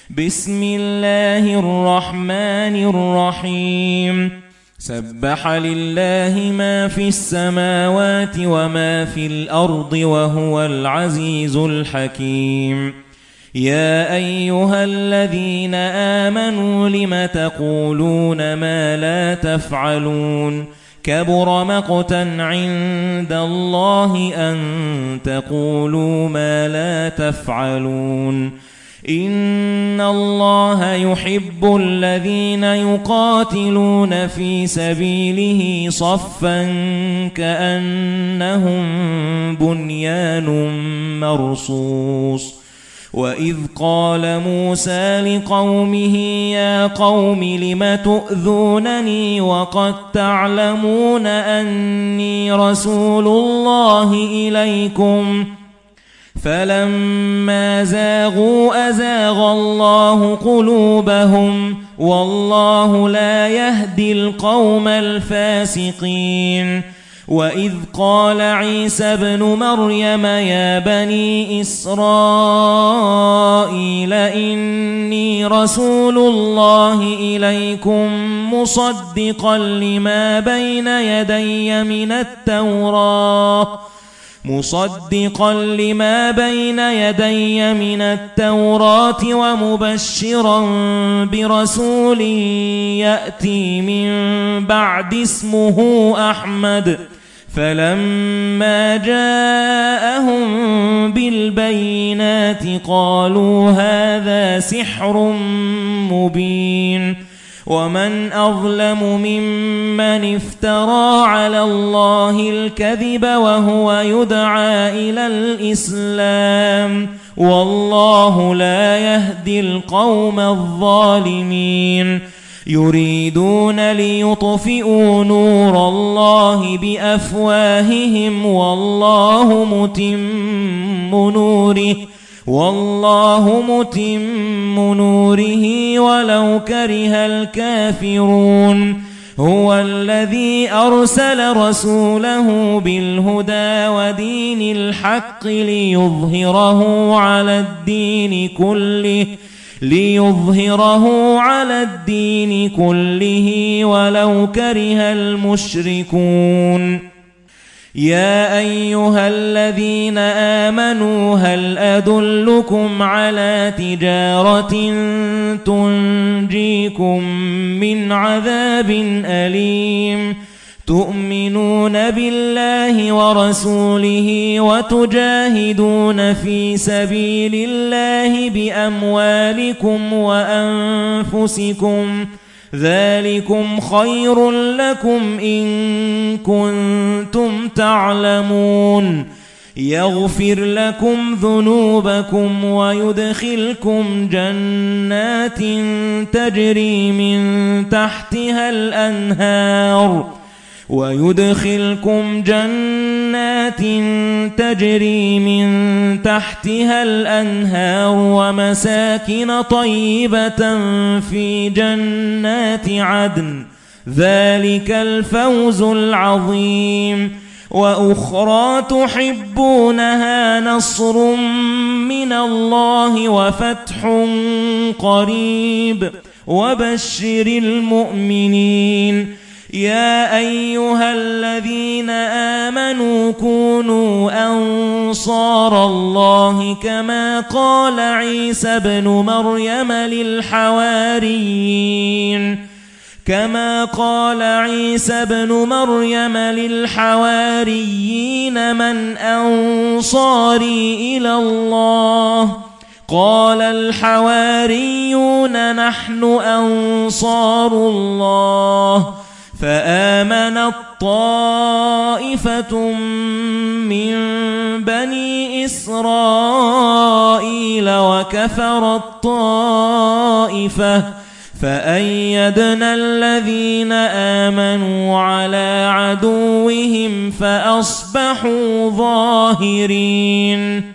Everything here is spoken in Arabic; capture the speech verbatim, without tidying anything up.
بسم الله الرحمن الرحيم سبح لله ما في السماوات وما في الأرض وهو العزيز الحكيم يا أيها الذين آمنوا لم تقولون ما لا تفعلون كبر مقتا عند الله أن تقولوا ما لا تفعلون إن الله يحب الذين يقاتلون في سبيله صفا كأنهم بنيان مرصوص وإذ قال موسى لقومه يا قوم لم تؤذونني وقد تعلمون أني رسول الله إليكم فلما زاغوا أزاغ الله قلوبهم والله لا يهدي القوم الفاسقين وإذ قال عيسى ابن مريم يا بني إسرائيل إني رسول الله إليكم مصدقا لما بين يدي من التوراة مصدقا لما بين يدي من التوراة ومبشرا برسول يأتي من بعد اسمه أحمد فلما جاءهم بالبينات قالوا هذا سحر مبين ومن أظلم ممن افترى على الله الكذب وهو يدعى إلى الإسلام والله لا يهدي القوم الظالمين يريدون ليطفئوا نور الله بأفواههم والله متم نوره والله متم نوره ولو كره الكافرون هو الذي أرسل رسوله بالهدى ودين الحق ليظهره على الدين كله ليظهره على الدين كله ولو كره المشركون يا أيها الذين آمنوا هل أدلكم على تجارة تنجيكم من عذاب أليم تؤمنون بالله ورسوله وتجاهدون في سبيل الله بأموالكم وأنفسكم ذلكم خير لكم إن كنتم تعلمون يغفر لكم ذنوبكم ويدخلكم جنات تجري من تحتها الأنهار ويدخلكم جنات تجري من تحتها الأنهار ومساكن طيبة في جنات عدن ذلك الفوز العظيم وأخرى تحبونها نصر من الله وفتح قريب وبشر المؤمنين يا أيها الذين آمنوا كونوا أنصار الله كما قال عيسى ابن مريم للحواريين كما قال عيسى ابن مريم للحواريين من أنصاري إلى الله قال الحواريون نحن أنصار الله فآمنت طائفة من بني إسرائيل وكفرت طائفة فأيدنا الذين آمنوا على عدوهم فأصبحوا ظاهرين